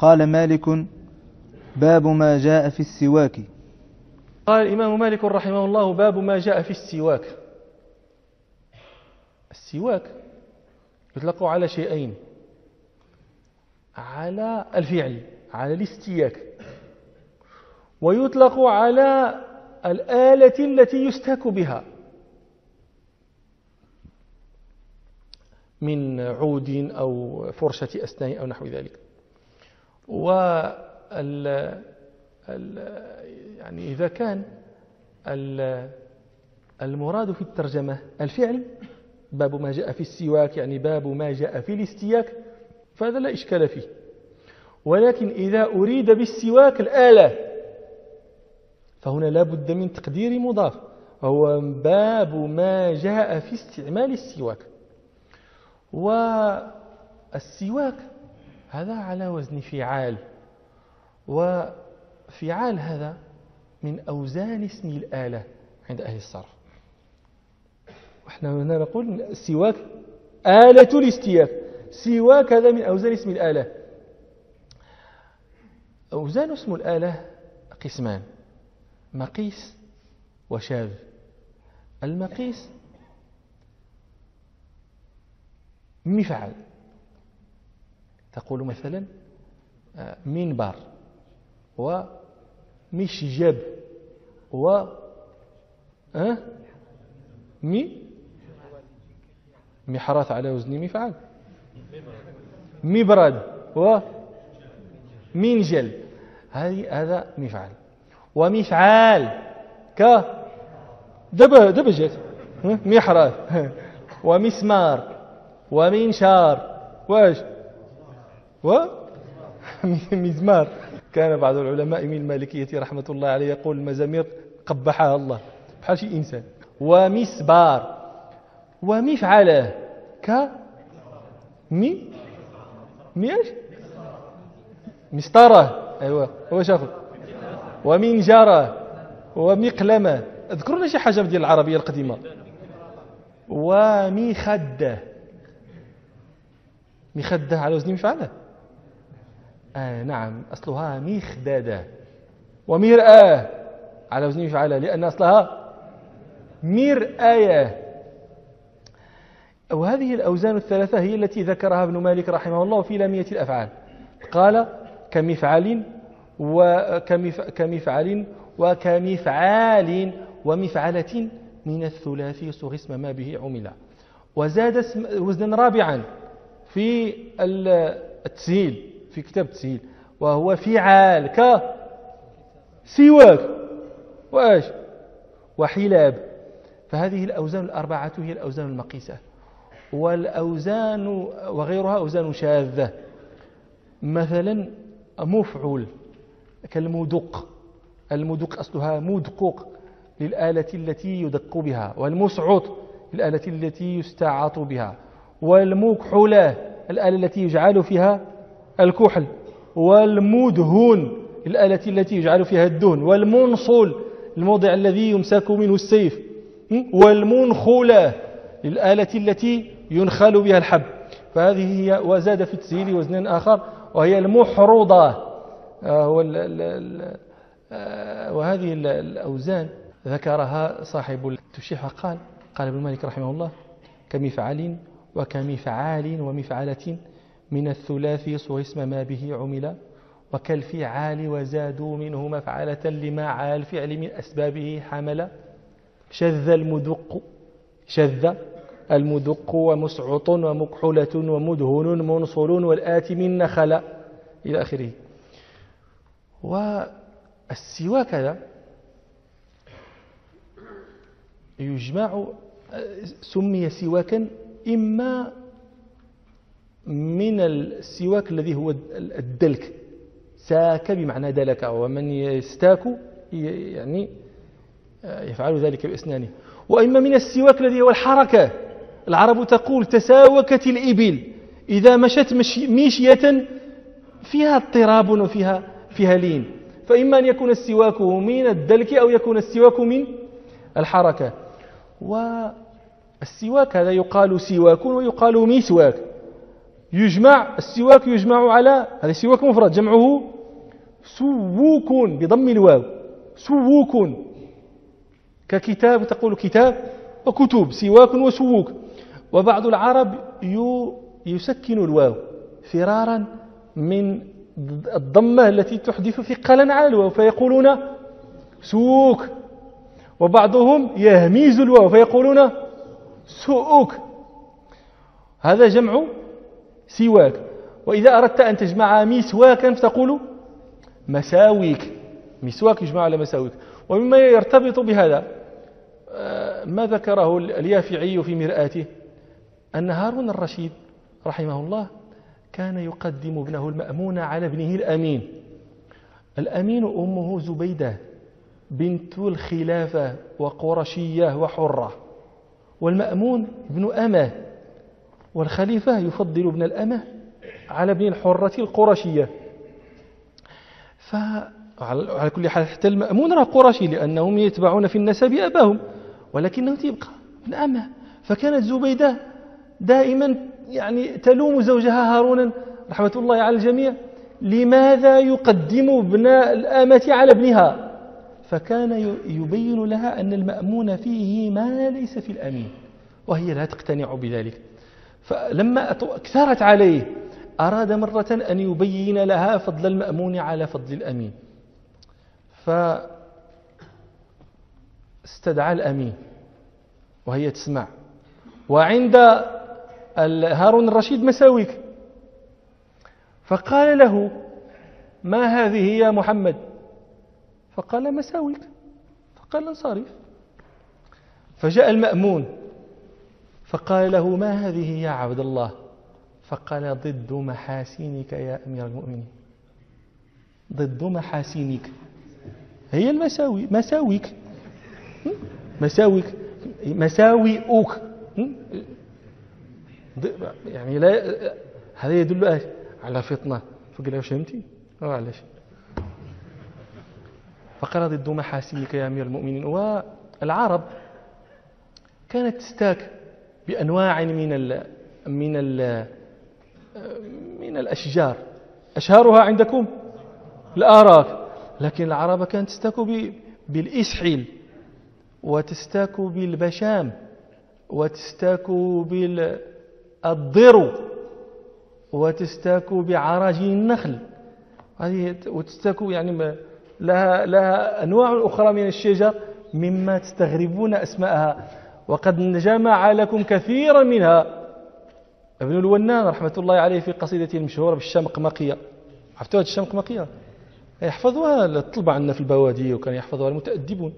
قال مالك: باب ما جاء في السواك. قال الإمام مالك رحمه الله: باب ما جاء في السواك. السواك يطلق على شيئين: على الفعل، على الاستياك، ويطلق على الآلة التي يستاك بها من عود أو فرشة أسنان أو نحو ذلك. يعني إذا كان المراد في الترجمة الفعل، باب ما جاء في السواك يعني باب ما جاء في الاستياك، فهذا لا إشكال فيه. ولكن إذا أريد بالسواك الآلة فهنا لا بد من تقدير مضاف، وهو باب ما جاء في استعمال السواك. والسواك هذا على وزن فعال، وفعال هذا من أوزان اسم الآلة عند أهل الصرف. وإحنا هنا نقول السواك آلة الاستياك، سواك هذا من أوزان اسم الآلة. أوزان اسم الآلة قسمان: مقيس وشاذ. المقيس مفعل، تقول مثلا منبر ومشجب و محراث على وزن مفعل، مبرد ومنجل، هذا مفعل. ومفعال دبجت محراث ومسمار ومنشار واش ومزمار. كان بعض العلماء من المالكية رحمة الله عليه يقول: المزامير قبحها الله، بحال شي إنسان. ومسبار ومفعله ايش؟ مسطرة، ايوه هو شافوا. ومنجرة ومقلمة، اذكروا لي شي حاجة ديال العربية القديمة. ومخدة، مخدة على وزن مفعله، نعم أصلها مخددة. ومرآة على وزن مفعله لأن أصلها مرآية. وهذه الأوزان الثلاثة هي التي ذكرها ابن مالك رحمه الله في لامية الأفعال. قال: كمفعل وكمفعال ومفعلة من الثلاثي صغ اسم ما به عمل. وزاد وزنا رابعا في التسهيل، في كتاب التسهيل، وهو فعال كسواك وإيش وحلاب. فهذه الأوزان الأربعة هي الأوزان المقيسة. والأوزان وغيرها أوزان شاذة، مثلا مفعول كالمدق. المدق أصلها مدقوق للآلة التي يدق بها، والمسعط للآلة التي يستعاط بها، والمكحلة الآلة التي يجعل فيها الكحل، والمدهن الآلة التي يجعل فيها الدهن، والمنصل الموضع الذي يمسك منه السيف، والمنخلة للآلة التي ينخل بها الحب. فهذه هي. وزاد في التسهيل وزن آخر وهي المحروضة. وهذه الأوزان ذكرها صاحب التشيح، قال ابن مالك رحمه الله: كمفعل وكمفعال ومفعلة من الثلاثي صغ اسم ما به عمل، وكالفعال وزادوا منه مفعلة لما على الفعل من أسبابه حمل. شذ المدق ومسعط ومكحلة ومدهن منصل والآت من نخل إلى آخره. والسواك هذا يجمع، سمي سواكا إما من السواك الذي هو الدلك، ساك بمعنى دلك، ومن يستاك يعني يفعل ذلك بأسنانه، وإما من السواك الذي هو الحركة. العرب تقول: تساوكت الإبل إذا مشت مشية فيها اضطراب وفيها لين. فإما أن يكون السواك من الدلك أو يكون السواك من الحركة. والسواك هذا يقال سواك ويقال مسواك. يجمع السواك يجمع على هذا السواك مفرد جمعه سووك بضم الواو سووك ككتاب تقول كتاب وكتب سواك وسووك. وبعض العرب يسكن الواو فرارا من الضمة التي تحدث ثقلا على الواو فيقولون سووك، وبعضهم يهميز الواو فيقولون سوءك. هذا جمع سواك. وإذا أردت أن تجمع مسواكا فتقول مساويك، مسواك يجمع على مساويك. ومما يرتبط بهذا ما ذكره اليافعي في مرآته أن هارون الرشيد رحمه الله كان يقدم ابنه المأمون على ابنه الأمين. الأمين أمه زبيدة بنت الخلافة وقرشية وحرة، والمأمون ابن أمه، والخليفة يفضل ابن الأمه على ابن الحرة القرشية. فعلى كل حال حتى المأمون راه قرشي لأنهم يتبعون في النسب أباهم، ولكنه يبقى ابن أمه. فكانت زبيدة دائما يعني تلوم زوجها هارون رحمة الله على الجميع لماذا يقدم ابن الأمة على ابنها، فكان يبين لها أن المأمون فيه ما ليس في الأمين، وهي لا تقتنع بذلك. فلما أكثرت عليه أراد مرة أن يبين لها فضل المأمون على فضل الأمين، فاستدعى الأمين وهي تسمع. وعند هارون الرشيد مساويك، فقال له ما هذه يا محمد؟ فقال مساويك. فقال انصرف. فجاء المأمون فقال له ما هذه يا عبد الله؟ فقال ضد محاسنك يا أمير المؤمنين، ضد محاسنك هي المساوي، مساويك مساويك مساوئك يعني لا، هذا يدل على فطنة. فقال له فهمتي؟ علاش؟ فقال ضد محاسنك يا أمير المؤمنين. والعرب كانت تستاك بأنواع من الأشجار، أشهرها عندكم الآراك، لكن العرب كانت تستاك بالإسحيل، وتستاك بالبشام، وتستاك بالضر، وتستاك بعراجين النخل، وتستاك يعني لها أنواع أخرى من الشجر مما تستغربون أسماءها، وقد جمع لكم كثيرا منها ابن الونان رحمة الله عليه في قصيدته المشهورة بالشمقمقية. عرفتوا هذه الشمقمقية؟ يحفظوها الطلبة عندنا في البوادي، وكان يحفظوها المتأدبون.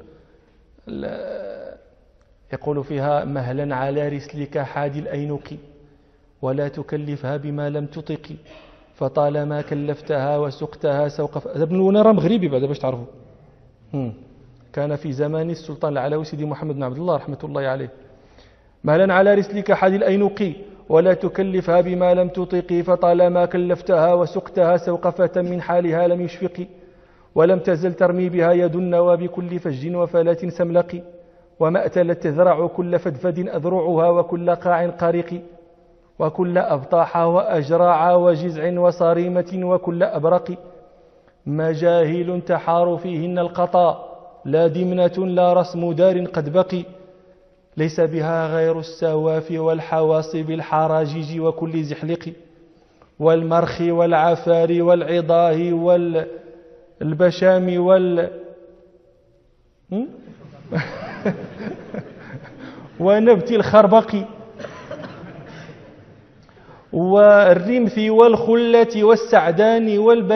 يقول فيها مهلا على رسلك حادي الأينق ولا تكلفها بما لم تطق، فطالما كلفتها وسقتها سوق. ابن الونان مغربي بعد باش تعرفوا، كان في زمان السلطان العلوي سيدي محمد بن عبد الله رحمة الله عليه. مهلا على رسلك حادي الأينق ولا تكلفها بما لم تطق، فطالما كلفتها وسقتها سوق فتى من حالها لم يشفق، ولم تزل ترمي بها يد النوى بكل فج وفلات سملق، وما أتلت تذرع كل فدفد أذرعها وكل قاع قارق، وكل أبطاح وأجراع وجزع وصارمة وكل أبرق، مجاهل تحار فيهن القطا لا دمنة لا رسم دار قد بقي، ليس بها غير السواف والحواصب الحراجيج وكل زحلق، والمرخ والعفار والعضاه والبشام ونبت الخربق، والرمث والخلة والسعدان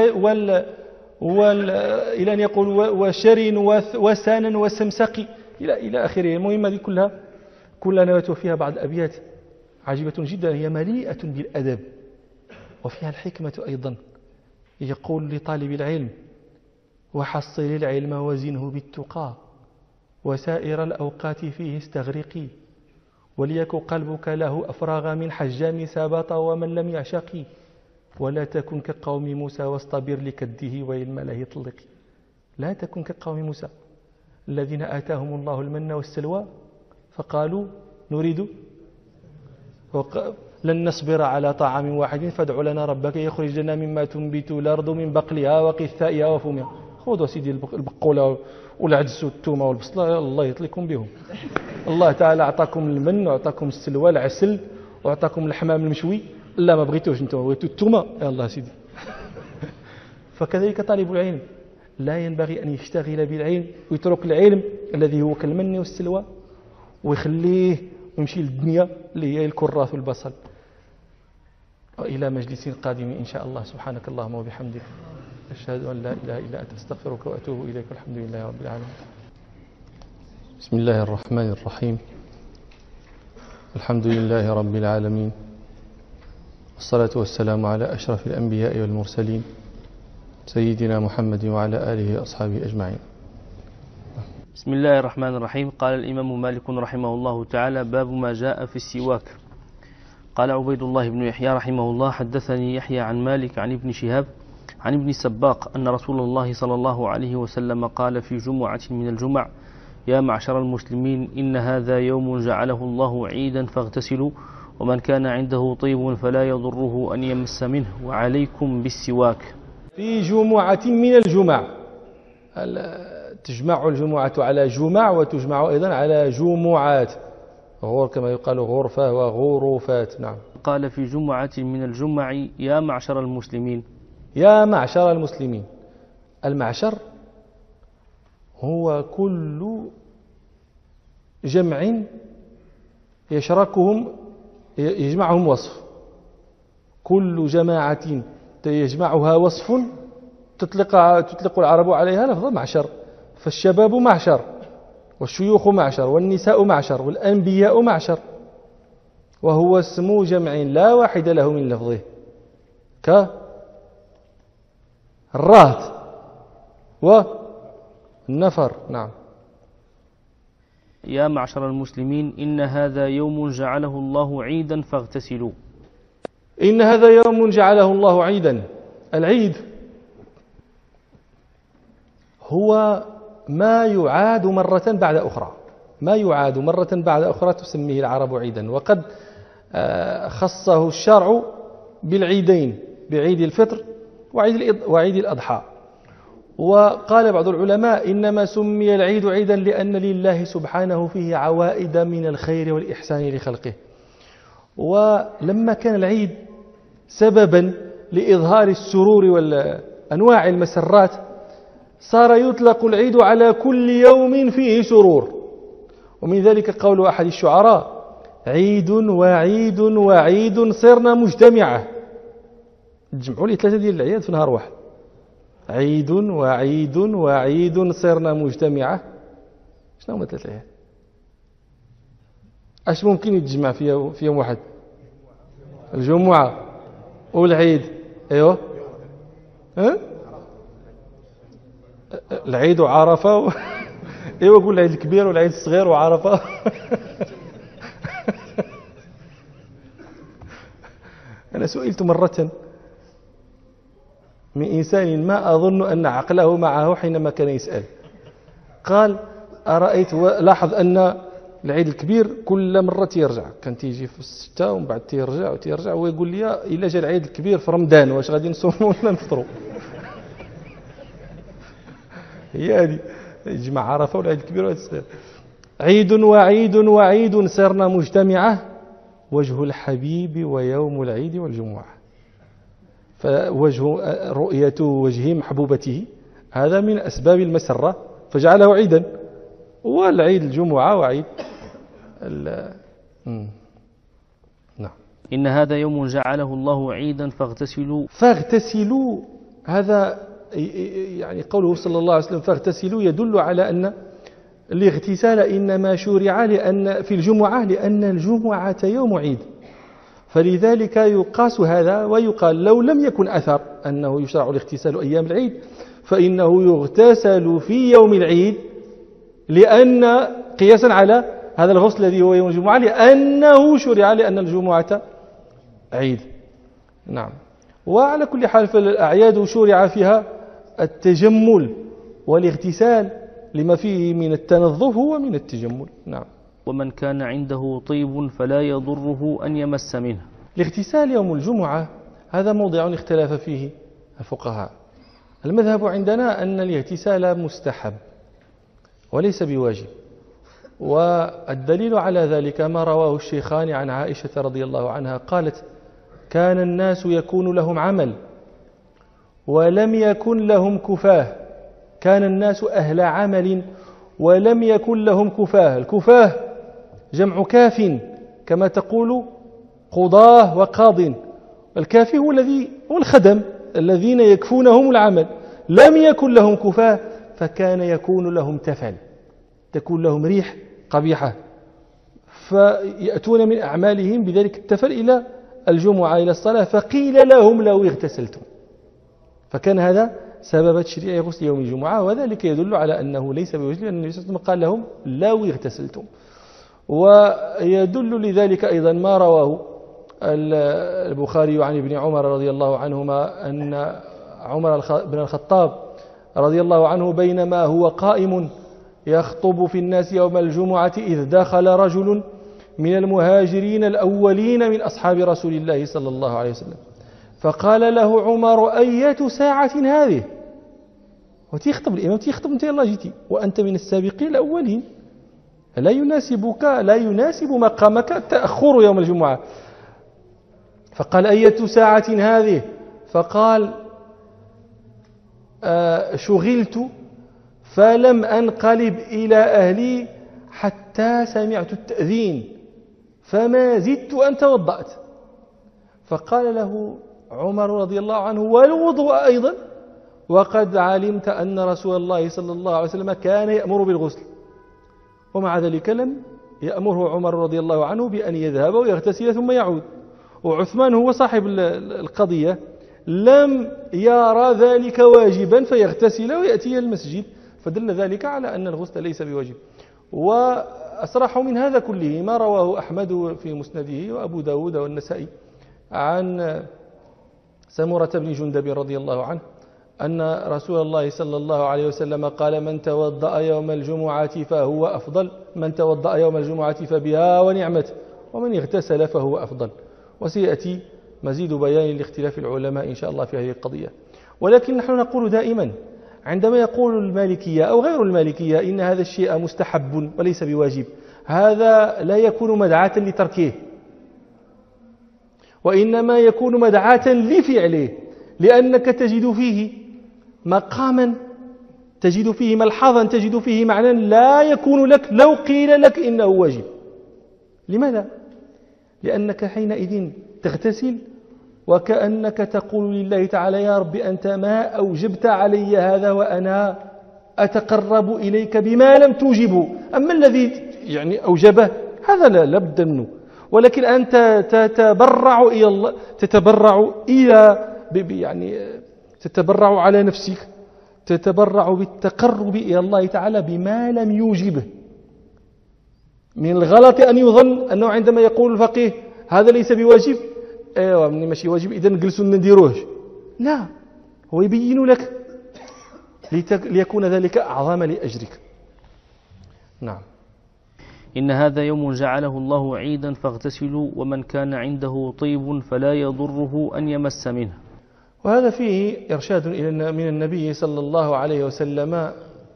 إلى أن يقول وشر وسانا وسمسق إلى آخره. المهم هذه كلها نبت فيها بعض أبيات عجيبة جدا، هي مليئة بالأدب وفيها الحكمة أيضا. يقول لطالب العلم وحصل العلم وزنه بالتقى، وسائر الأوقات فيه استغرقي، وليك قلبك له أفراغ من حجام سابط ومن لم يعشقي، ولا تكن كقوم موسى واصطبر لكده وإلما لا يطلقي. لا تكن كقوم موسى الذين آتاهم الله المن والسلوى فقالوا نريد لن نصبر على طعام واحد فادع لنا ربك يخرج لنا مما تنبت الأرض من بقلها وقثائها وفومها. خذوا سيدي البقولة والعدس والثومة والبصلة، الله يطلقكم بهم. الله تعالى أعطاكم المن وأعطاكم السلوى العسل وأعطاكم الحمام المشوي. لا ما بغيتوش انتم، بغيتوا الثومة، يا الله سيدي. فكذلك طالب العلم لا ينبغي أن يشتغل بالعلم ويترك العلم الذي هو كالمن والسلوى ويخليه ويمشي للدنيا اللي هي الكراث والبصل. وإلى مجلس قادم إن شاء الله. سبحانك اللهم وبحمدك أشهد أن لا إله إلا أنت أستغفرك وأتوب إليك والحمد لله رب العالمين. بسم الله الرحمن الرحيم. الحمد لله رب العالمين، والصلاة والسلام على أشرف الأنبياء والمرسلين سيدنا محمد وعلى آله وأصحابه أجمعين. بسم الله الرحمن الرحيم. قال الإمام مالك رحمه الله تعالى: باب ما جاء في السواك. قال عبيد الله بن يحيى رحمه الله: حدثني يحيى عن مالك عن ابن شهاب عن ابن السباق أن رسول الله صلى الله عليه وسلم قال في جمعة من الجمع: يا معشر المسلمين، إن هذا يوم جعله الله عيدا فاغتسلوا، ومن كان عنده طيب فلا يضره أن يمس منه، وعليكم بالسواك. في جمعة من الجمع، تجمع الجمعة على جمع وتجمع أيضا على جمعات، غور كما يقال غرفة وغروفات. نعم. قال في جمعة من الجمع: يا معشر المسلمين. يا معشر المسلمين. المعشر هو كل جمع يجمعهم وصف، كل جماعة يجمعها وصف تطلق العرب عليها لفظ معشر. فالشباب معشر، والشيوخ معشر، والنساء معشر، والأنبياء معشر، وهو اسم جمع لا واحد له من لفظه، كالرهط والنفر. نعم. يا معشر المسلمين، إن هذا يوم جعله الله عيدا فاغتسلوا. إن هذا يوم جعله الله عيدا. العيد هو ما يعاد مرة بعد أخرى، ما يعاد مرة بعد أخرى تسميه العرب عيدا. وقد خصه الشرع بالعيدين، بعيد الفطر وعيد الأضحى. وقال بعض العلماء: إنما سمي العيد عيدا لأن لله سبحانه فيه عوائد من الخير والإحسان لخلقه. ولما كان العيد سببا لإظهار السرور والأنواع المسرات، صار يطلق العيد على كل يوم فيه سرور. ومن ذلك قول أحد الشعراء: عيد وعيد وعيد صرنا مجتمعة. تجمعوا لي ثلاثة ديال الأعياد في نهار واحد: عيد وعيد وعيد صرنا مجتمعة. شنو هما ثلاثة أعياد؟ اش ممكن يتجمع في يوم واحد؟ الجمعة والعيد. ايوه، العيد وعرفة ايوه، قول العيد الكبير والعيد الصغير وعرفة. أنا سئلت مرة من إنسان ما أظن أن عقله معه حينما كان يسأل، قال: أرأيت لاحظ أن العيد الكبير كل مرة تيرجع، كان تيجي في الستة ومن بعد تيرجع ويقول لي: إلا جاء العيد الكبير في رمضان واش غادي نصوموا ولا نفطروا؟ هي هذه، يجمع عرفة والعيد الكبير والعيد الصغير. عيد وعيد وعيد صرنا مجتمعة، وجه الحبيب ويوم العيد والجمعة. فوجه رؤية وجه محبوبته هذا من أسباب المسرة فجعله عيدا، والعيد الجمعة وعيد نعم. إن هذا يوم جعله الله عيدا فاغتسلوا. فاغتسلوا، هذا يعني قوله صلى الله عليه وسلم فاغتسلوا يدل على أن الاغتسال إنما شرع لأن في الجمعة لأن الجمعة يوم عيد، فلذلك يقاس هذا ويقال لو لم يكن أثر أنه يشرع الاغتسال أيام العيد فإنه يغتسل في يوم العيد، لأن قياسا على هذا الغسل الذي هو يوم الجمعة لأنه شرع لأن الجمعة عيد. نعم. وعلى كل حال فالأعياد شرع فيها التجمل والاغتسال لما فيه من التنظف ومن التجمل. نعم. ومن كان عنده طيب فلا يضره أن يمس منه. الاغتسال يوم الجمعة هذا موضع اختلاف فيه الفقهاء. المذهب عندنا أن الاغتسال مستحب وليس بواجب، والدليل على ذلك ما رواه الشيخان عن عائشة رضي الله عنها قالت: كان الناس يكون لهم عمل ولم يكن لهم كفاه. كان الناس أهل عمل ولم يكن لهم كفاه. الكفاه جمع كاف كما تقول قضاه وقاض. الكافي هو الخدم الذين يكفونهم العمل. لم يكن لهم كفاه فكان يكون لهم تفل، تكون لهم ريح قبيحة، فيأتون من أعمالهم بذلك التفل إلى الجمعة إلى الصلاة، فقيل لهم لو اغتسلتم. فكان هذا سبب تشريع غسل يوم الجمعة، وذلك يدل على أنه ليس بوجه، لأن النبي صلى الله عليه وسلم قال لهم لو اغتسلتم. ويدل لذلك أيضا ما رواه البخاري عن ابن عمر رضي الله عنهما أن عمر بن الخطاب رضي الله عنه بينما هو قائم يخطب في الناس يوم الجمعة إذ دخل رجل من المهاجرين الأولين من أصحاب رسول الله صلى الله عليه وسلم، فقال له عمر: أية ساعة هذه؟ وتيخطب الإمام، تيخطب أنت يلا جيتي وأنت من السابقين الأولين، لا يناسب مقامك التأخر يوم الجمعة. فقال: أية ساعة هذه؟ فقال: شغلت فلم أنقلب إلى أهلي حتى سمعت التأذين فما زدت أن توضأت. فقال له عمر رضي الله عنه: والوضوء أيضا؟ وقد علمت أن رسول الله صلى الله عليه وسلم كان يأمر بالغسل. ومع ذلك لم يأمره عمر رضي الله عنه بأن يذهب ويغتسل ثم يعود. وعثمان هو صاحب القضية لم يرى ذلك واجبا فيغتسل ويأتي المسجد، فدل ذلك على أن الغسل ليس بواجب. وأصرح من هذا كله ما رواه أحمد في مسنده وأبو داود والنسائي عن سمرة بن جندب رضي الله عنه أن رسول الله صلى الله عليه وسلم قال: من توضأ يوم الجمعة فهو أفضل، من توضأ يوم الجمعة فبها ونعمت، ومن اغتسل فهو أفضل. وسيأتي مزيد بيان لاختلاف العلماء إن شاء الله في هذه القضية. ولكن نحن نقول دائما عندما يقول المالكية أو غير المالكية إن هذا الشيء مستحب وليس بواجب، هذا لا يكون مدعاة لتركه، وإنما يكون مدعاة لفعله، لأنك تجد فيه مقاما، تجد فيه ملحظا، تجد فيه معنى لا يكون لك لو قيل لك إنه واجب. لماذا؟ لأنك حينئذ تغتسل وكأنك تقول لله تعالى: يا رب أنت ما أوجبت علي هذا وأنا أتقرب إليك بما لم توجبه. أما الذي أوجبه هذا لا بد منه، ولكن أنت تتبرع إلى الله، تتبرع على نفسك، تتبرع بالتقرب إلى الله تعالى بما لم يوجبه. من الغلط أن يظن أنه عندما يقول الفقيه هذا ليس بواجب، ايوه ماشي واجب اذا نجلسوا نديروه. لا، هو يبين لك ليكون ذلك أعظم لأجرك. نعم. إن هذا يوم جعله الله عيدا فاغتسلوا، ومن كان عنده طيب فلا يضره أن يمس منه. وهذا فيه إرشاد من النبي صلى الله عليه وسلم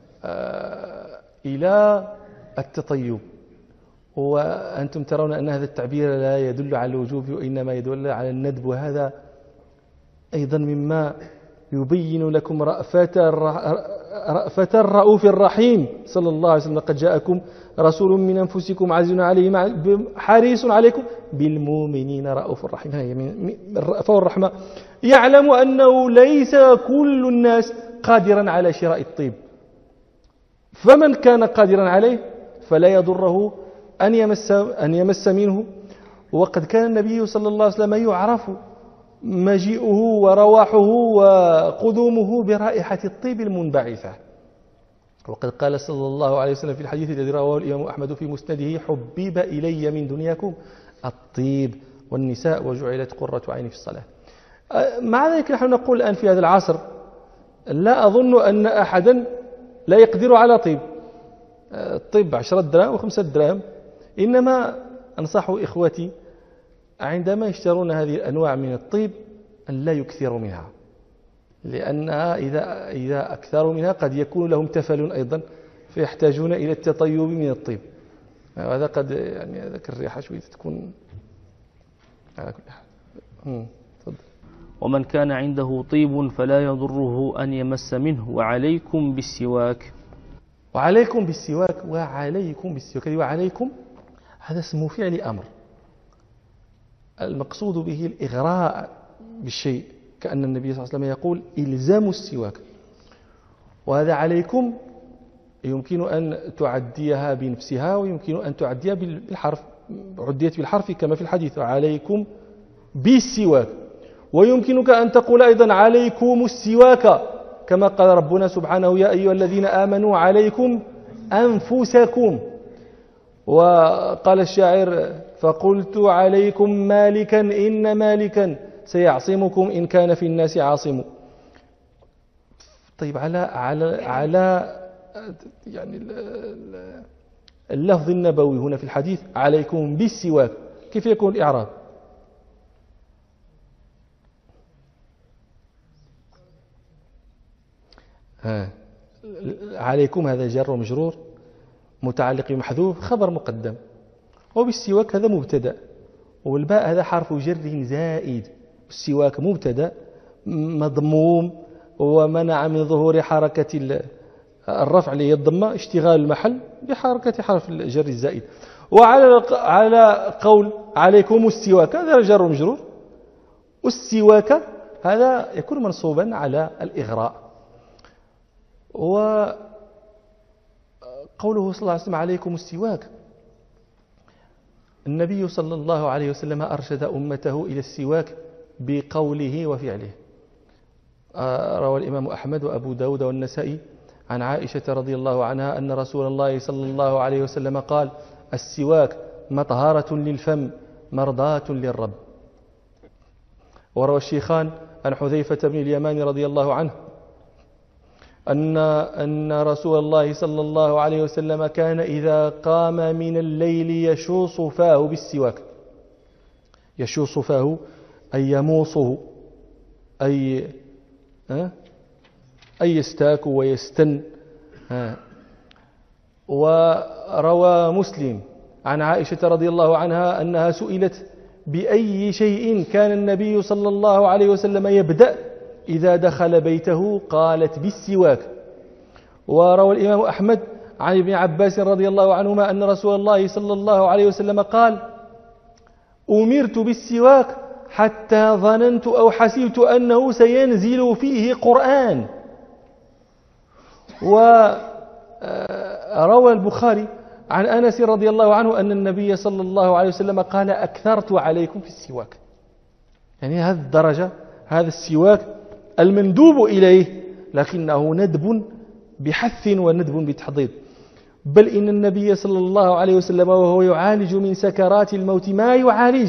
إلى التطيب. وأنتم ترون أن هذا التعبير لا يدل على الوجوب وإنما يدل على الندب، وهذا أيضا مما يبين لكم رأفة الرؤوف الرحيم صلى الله عليه وسلم: قد جاءكم رسول من أنفسكم عزيز عليه حريص عليكم بالمؤمنين رؤوف رحيم. من الرأفة والرحمة. يعلم أنه ليس كل الناس قادرا على شراء الطيب، فمن كان قادرا عليه فلا يضره أن يمس منه. وقد كان النبي صلى الله عليه وسلم يعرف مجيئه ورواحه وقدومه برائحة الطيب المنبعثة. وقد قال صلى الله عليه وسلم في الحديث الذي رواه الإمام أحمد في مسنده: حبب إلي من دنياكم الطيب والنساء وجعلت قرة عيني في الصلاة. مع ذلك نحن نقول الآن في هذا العصر لا أظن أن أحدا لا يقدر على طيب. الطيب 10 دراهم و5 دراهم. إنما أنصح إخوتي عندما يشترون هذه الأنواع من الطيب أن لا يكثروا منها، لأنها إذا أكثروا منها قد يكون لهم تفل أيضا فيحتاجون إلى التطيب من الطيب. هذا قد يعني ذاك الريحة شوية تكون على كل حال. ومن كان عنده طيب فلا يضره أن يمس منه وعليكم بالسواك. وعليكم بالسواك، وعليكم بالسواك، وعليكم هذا اسم فعل أمر، المقصود به الإغراء بالشيء، كأن النبي صلى الله عليه وسلم يقول إلزام السواك. وهذا عليكم يمكن أن تعديها بنفسها ويمكن أن تعديها بالحرف، عديت بالحرف كما في الحديث عليكم بالسواك، ويمكنك أن تقول أيضا عليكم السواك كما قال ربنا سبحانه يا أيها الذين آمنوا عليكم أنفسكم. وقال الشاعر فقلت عليكم مالكا إن مالكا سيعصمكم إن كان في الناس عاصم. طيب على يعني اللفظ النبوي هنا في الحديث عليكم بالسواك، كيف يكون الإعراب؟ عليكم هذا جر ومجرور متعلق بمحذوف خبر مقدم، وبالسواك هذا مبتدا، والباء هذا حرف جر زائد، السواك مبتدا مضموم ومنع من ظهور حركة الرفع اللي هي الضمة اشتغال المحل بحركة حرف الجر الزائد. وعلى قول عليكم السواك هذا جر ومجرور، والسواك هذا يكون منصوبا على الإغراء. وقوله صلى الله عليه وسلم عليكم السواك، النبي صلى الله عليه وسلم أرشد أمته إلى السواك بقوله وفعله. روى الإمام أحمد وأبو داود والنسائي عن عائشة رضي الله عنها أن رسول الله صلى الله عليه وسلم قال السواك مطهرة للفم مرضاة للرب. وروى الشيخان عن حذيفة بن اليمان رضي الله عنه أن رسول الله صلى الله عليه وسلم كان إذا قام من الليل يشوص فاه بالسواك. يشوص فاه أي يموصه، أي يستاك ويستن. وروى مسلم عن عائشة رضي الله عنها أنها سئلت بأي شيء كان النبي صلى الله عليه وسلم يبدأ إذا دخل بيته، قالت بالسواك. وروى الإمام أحمد عن ابن عباس رضي الله عنهما أن رسول الله صلى الله عليه وسلم قال أمرت بالسواك حتى ظننت أو حسبت أنه سينزل فيه قرآن. وروى البخاري عن أنس رضي الله عنه أن النبي صلى الله عليه وسلم قال أكثرت عليكم في السواك. يعني هذه الدرجة، هذا السواك المندوب إليه، لكنه ندب بحث وندب بتحضيض. بل إن النبي صلى الله عليه وسلم وهو يعالج من سكرات الموت ما يعالج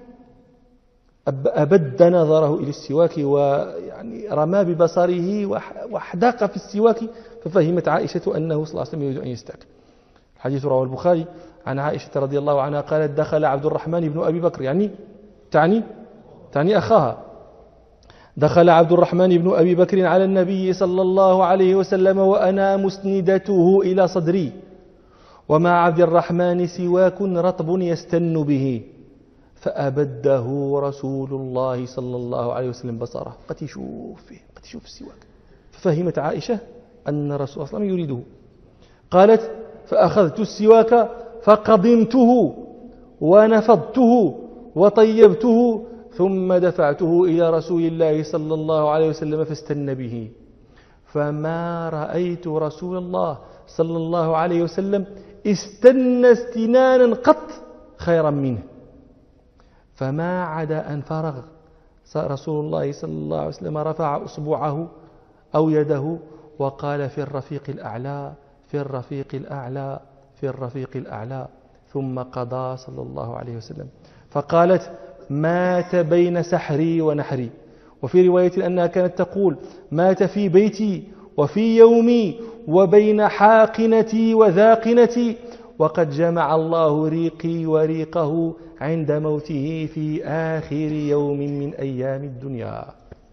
أبد نظره إلى السواك، ويعني رمى ببصره واحداق في السواك، ففهمت عائشة أنه صلى الله عليه وسلم يريد أن يستاك. الحديث رواه البخاري عن عائشة رضي الله عنها قالت دخل عبد الرحمن بن أبي بكر، يعني تعني أخاها، دخل عبد الرحمن بن أبي بكر على النبي صلى الله عليه وسلم وأنا مسندته إلى صدري، ومع عبد الرحمن سواك رطب يستن به، فأبده رسول الله صلى الله عليه وسلم بصره. قد يشوف السواك، ففهمت عائشة أن رسول الله صلى الله عليه وسلم يريده. قالت فأخذت السواك فقضمته ونفضته وطيبته ثم دفعته إلى رسول الله صلى الله عليه وسلم فاستن به، فما رأيت رسول الله صلى الله عليه وسلم استنى استنانا قط خيرا منه. فما عدا أن فرغ رسول الله صلى الله عليه وسلم رفع أصبعه أو يده وقال في الرفيق الأعلى في الرفيق الأعلى في الرفيق الأعلى، ثم قضى صلى الله عليه وسلم. فقالت مات بين سحري ونحري. وفي رواية أنها كانت تقول مات في بيتي وفي يومي وبين حاقنتي وذاقنتي، وقد جمع الله ريقي وريقه عند موته في آخر يوم من أيام الدنيا.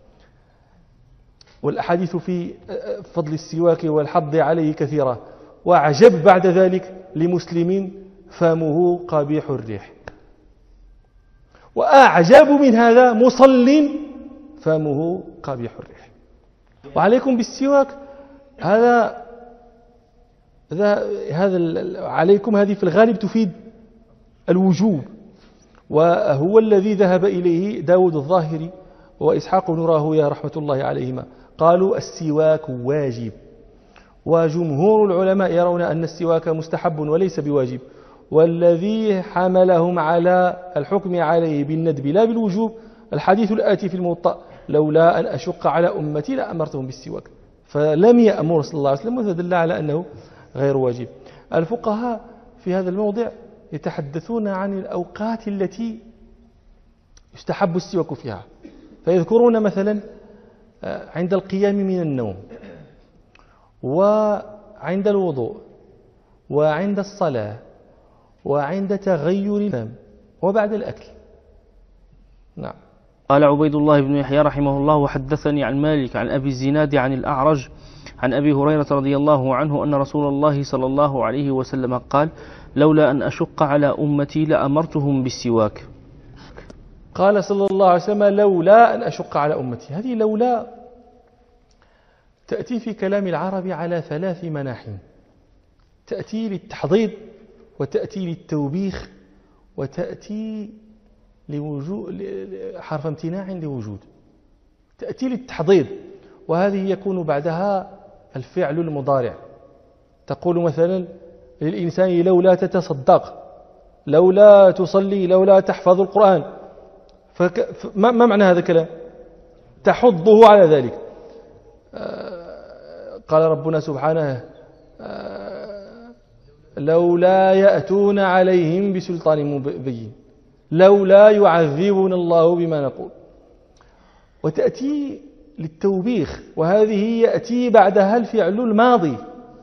والأحاديث في فضل السواك والحض عليه كثيرة. وأعجب بعد ذلك لمسلم فمه قبيح الريح، وأعجب من هذا مصل فمه قبيح الريح. وعليكم بالسواك، هذا عليكم هذه في الغالب تفيد الوجوب، وهو الذي ذهب إليه داود الظاهري وإسحاق بن راهويه رحمة الله عليهما، قالوا السواك واجب. وجمهور العلماء يرون أن السواك مستحب وليس بواجب، والذي حملهم على الحكم عليه بالندب لا بالوجوب الحديث الآتي في الموطأ: لولا أن أشق على أمتي لأمرتهم بالسواك. فلم يأمر صلى الله عليه وسلم، وتدل على أنه غير واجب. الفقهاء في هذا الموضع يتحدثون عن الأوقات التي يستحب السواك فيها، فيذكرون مثلا عند القيام من النوم، وعند الوضوء، وعند الصلاة، وعند تغير الفم، وبعد الأكل. نعم. قال عبيد الله بن يحيى رحمه الله: وحدثني عن مالك عن أبي الزناد عن الأعرج عن أبي هريرة رضي الله عنه أن رسول الله صلى الله عليه وسلم قال: لولا أن أشق على أمتي لأمرتهم بالسواك. قال صلى الله عليه وسلم: لولا أن أشق على أمتي. هذه لولا تأتي في كلام العرب على 3 مناحٍ: تأتي للتحضيض، وتأتي للتوبيخ، وتأتي حرف امتناع لوجود. تأتي للتحضيض، وهذه يكون بعدها الفعل المضارع. تقول مثلا للإنسان: لولا تتصدق، لولا تصلي، لولا تحفظ القرآن. ما معنى هذا الكلام؟ تحضه على ذلك. قال ربنا سبحانه: لولا يأتون عليهم بسلطان مبين، لولا يعذبنا الله بما نقول. وتأتي للتوبيخ، وهذه يأتي بعدها الفعل الماضي.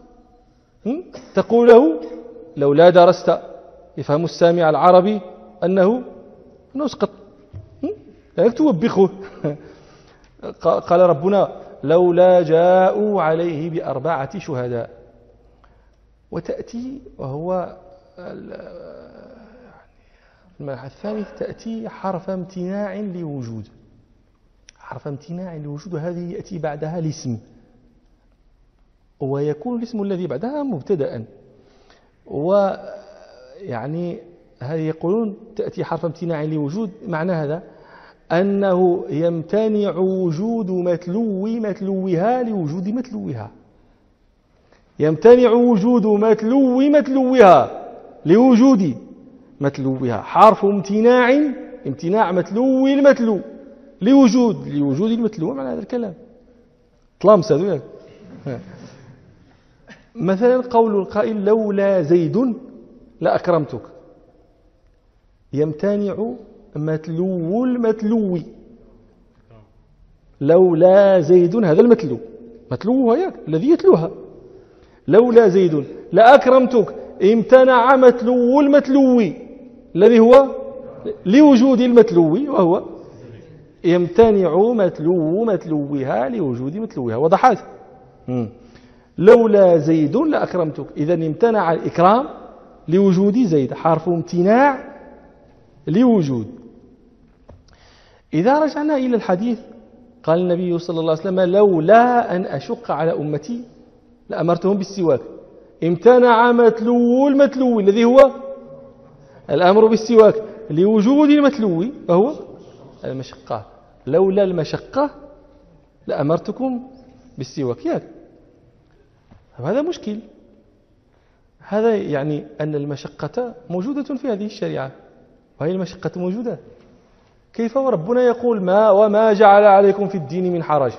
تقول له: لولا درست، يفهم السامع العربي أنه نسقط، يعني توبخه. قال ربنا: لولا جاءوا عليه ب4 شهداء. وتأتي، وهو المعنى الثالث، تأتي حرف امتناع لوجود. حرف امتناع لوجود، وهذه يأتي بعدها الاسم، ويكون الاسم الذي بعدها مبتدأ. ويعني هذه يقولون تأتي حرف امتناع لوجود، معنى هذا أنه يمتنع وجود متلوها لوجود متلوها. يمتنع وجود متلوها لوجود متلوها. حرف امتناع متلو المتلو لوجود المتلو. معنى هذا الكلام طلامس هذا. مثلا قول القائل: لولا زيد لأكرمتك. يمتنع متلو المتلو. لولا زيد، هذا المتلو، متلوها ياك الذي يتلوها. لولا زيد لأكرمتك، امتنع متلو المتلو الذي هو لوجود المتلو، وهو يمتنع متلو متلوها لوجود متلوها. وضحت؟ لولا زيد لأكرمتك، إذا امتنع الإكرام لوجود زيد، حرف امتناع لوجود. إذا رجعنا إلى الحديث، قال النبي صلى الله عليه وسلم: لولا أن أشق على أمتي لأمرتهم بالسواك. امتنع متلو المتلو الذي هو الأمر بالسواك لوجود المتلو، وهو المشقة. لولا المشقة لأمرتكم بالسواك. ياك هذا مشكل. هذا يعني أن المشقة موجودة في هذه الشريعة، وهي المشقة موجودة. كيف وربنا يقول: وما جعل عليكم في الدين من حرج؟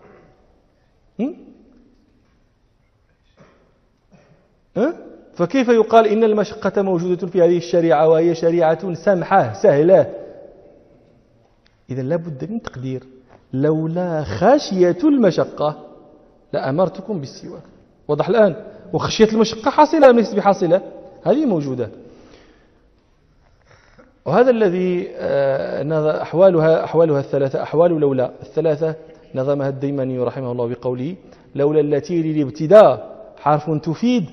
فكيف يقال إن المشقة موجودة في هذه الشريعة وهي شريعة سمحة سهلة؟ إذا لابد من تقدير: لولا خشية المشقة لأمرتكم بالسواك. وضح الآن؟ وخشية المشقة حاصلة أم ليست بحاصلة؟ هذه موجودة. وهذا الذي أحوالها الثلاثة، أحوال لولا الثلاثة نظمها الديماني رحمه الله بقوله: لولا التي للابتداء حرف تفيد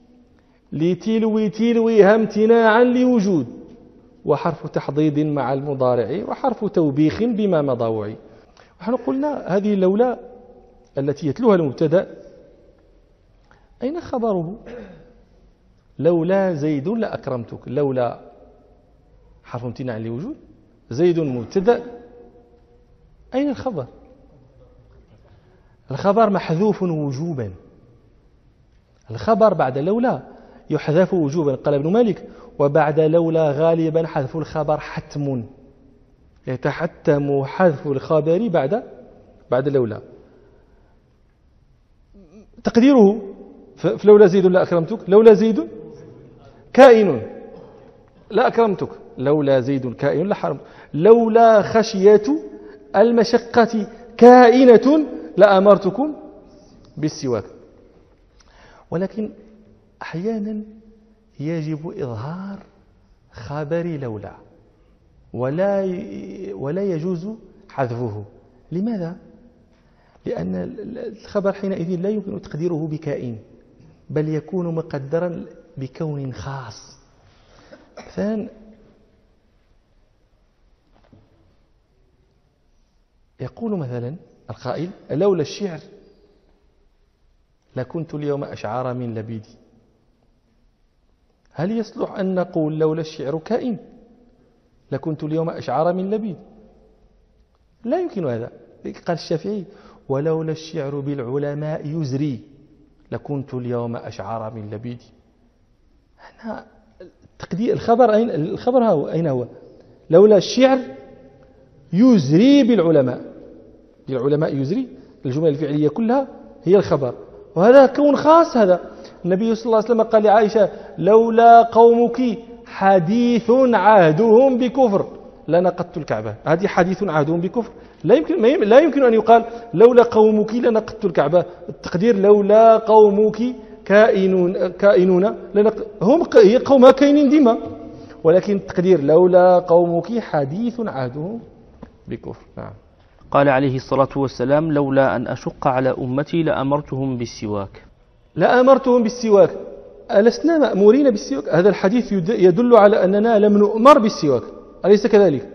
لتلويها امتناعا لوجود، وحرف تحضيض مع المضارع، وحرف توبيخ بما مضى وعي. ونحن قلنا هذه لولا التي يتلوها المبتدا أين خبره؟ لولا زيد لأكرمتك، لولا حرف امتناع لوجود، زيد مبتدا، أين الخبر؟ الخبر محذوف وجوبا، الخبر بعد لولا يحذف وجوبا. قال ابن مالك: وبعد لولا غالبا حذف الخبر حتم، يتحتم حذف الخبر بعد لولا. تقديره في لولا زيد لا أكرمتك، لولا زيد كائن لا أكرمتك، لولا زيد كائن لا حرمتك، لولا خشية المشقة كائنة لأمرتكم بالسواك. ولكن أحيانا يجب إظهار خبر لولا ولا يجوز حذفه. لماذا؟ لأن الخبر حينئذ لا يمكن تقديره بكائن، بل يكون مقدرا بكون خاص. مثلا يقول مثلا القائل: لولا الشعر لكنت اليوم أشعر من لبيدي. هل يصلح أن نقول لولا الشعر كائن لكنت اليوم أشعر من لبيد؟ لا يمكن هذا. قال الشافعي: ولولا الشعر بالعلماء يزري لكنت اليوم أشعر من لبيدي. هنا تقدير الخبر أين هو؟ لولا الشعر يزري بالعلماء يزري، الجمل الفعلية كلها هي الخبر، وهذا كون خاص. هذا النبي صلى الله عليه وسلم قال لعائشة: لولا قومك حديث عهدهم بكفر لنقضت الكعبة. هذه حديث عهدهم بكفر، لا يمكن أن يقال لولا قومك لنقضت الكعبة. التقدير لولا قومك كائنون هم هي قوم كائنين ديما، ولكن التقدير لولا قومك حديث عهدهم بكفر. نعم. قال عليه الصلاة والسلام: لولا أن أشق على أمتي لأمرتهم بالسواك. لأمرتهم بالسواك، ألسنا مأمورين بالسواك؟ هذا الحديث يدل على أننا لم نؤمر بالسواك، أليس كذلك؟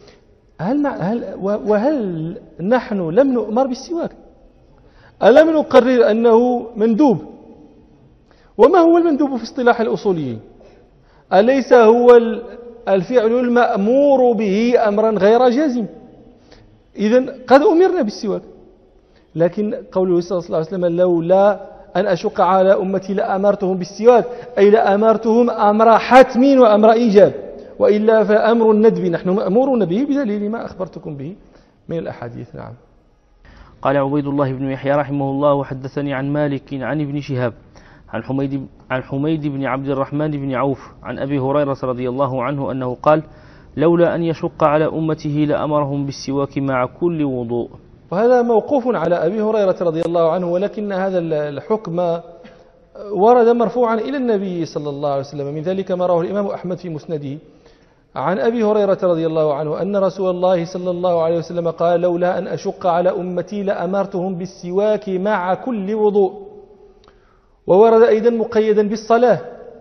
وهل نحن لم نؤمر بالسواك؟ ألم نقرر أنه مندوب؟ وما هو المندوب في اصطلاح الأصوليين؟ أليس هو الفعل المأمور به أمرا غير جازم؟ إذن قد أمرنا بالسواك، لكن قوله صلى الله عليه وسلم: لولا أن أشق على أمتي لأمرتهم بالسواك، أي لأمرتهم أمر حتم وأمر إيجاب، وإلا فأمر الندب نحن مأمورون به بدليل ما أخبرتكم به من الأحاديث. نعم. قال عبيد الله بن يحيى رحمه الله: وحدثني عن مالك عن ابن شهاب عن حميد بن عبد الرحمن بن عوف عن أبي هريرة رضي الله عنه أنه قال: لولا أن يشق على أمته لأمرهم بالسواك مع كل وضوء. وهذا موقوف على أبي هريرة رضي الله عنه، ولكن هذا الحكم ورد مرفوعا إلى النبي صلى الله عليه وسلم. من ذلك ما رواه الإمام أحمد في مسنده عن أبي هريرة رضي الله عنه أن رسول الله صلى الله عليه وسلم قال: لولا أن أشق على أمتي لأمرتهم بالسواك مع كل وضوء. وورد أيضا مقيدا بالصلاة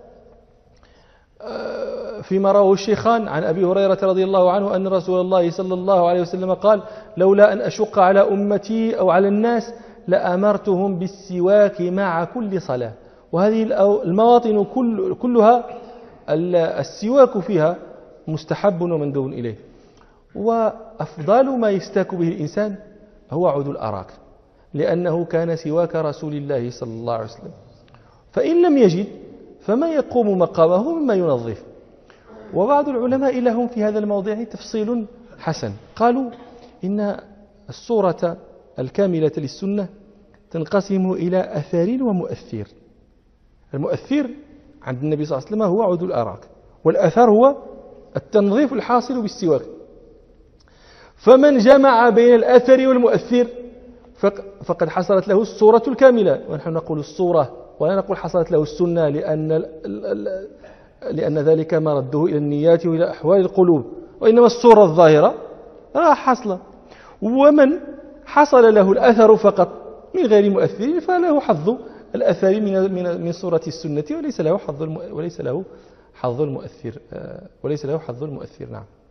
فيما رواه الشيخان عن أبي هريرة رضي الله عنه أن رسول الله صلى الله عليه وسلم قال: لولا أن أشق على أمتي أو على الناس لأمرتهم بالسواك مع كل صلاة. وهذه المواطن كلها السواك فيها مستحب ومندوب إليه. وأفضل ما يستاك به الإنسان هو عود الأراك، لأنه كان سواك رسول الله صلى الله عليه وسلم. فإن لم يجد فما يقوم مقامه مما ينظف. وبعض العلماء لهم في هذا الموضوع تفصيل حسن، قالوا إن الصورة الكاملة للسنة تنقسم إلى أثار ومؤثر. المؤثر عند النبي صلى الله عليه وسلم هو عود الأراك، والأثر هو التنظيف الحاصل بالسواك. فمن جمع بين الأثر والمؤثر فقد حصلت له الصورة الكاملة. ونحن نقول الصورة ولا نقول حصلت له السنة، لأن لأن ذلك مرده إلى النيات وإلى أحوال القلوب، وإنما الصورة الظاهرة حصل. ومن حصل له الأثر فقط من غير مؤثر فله حظ الأثر من صورة السنة، وليس له حظ المؤثر. نعم.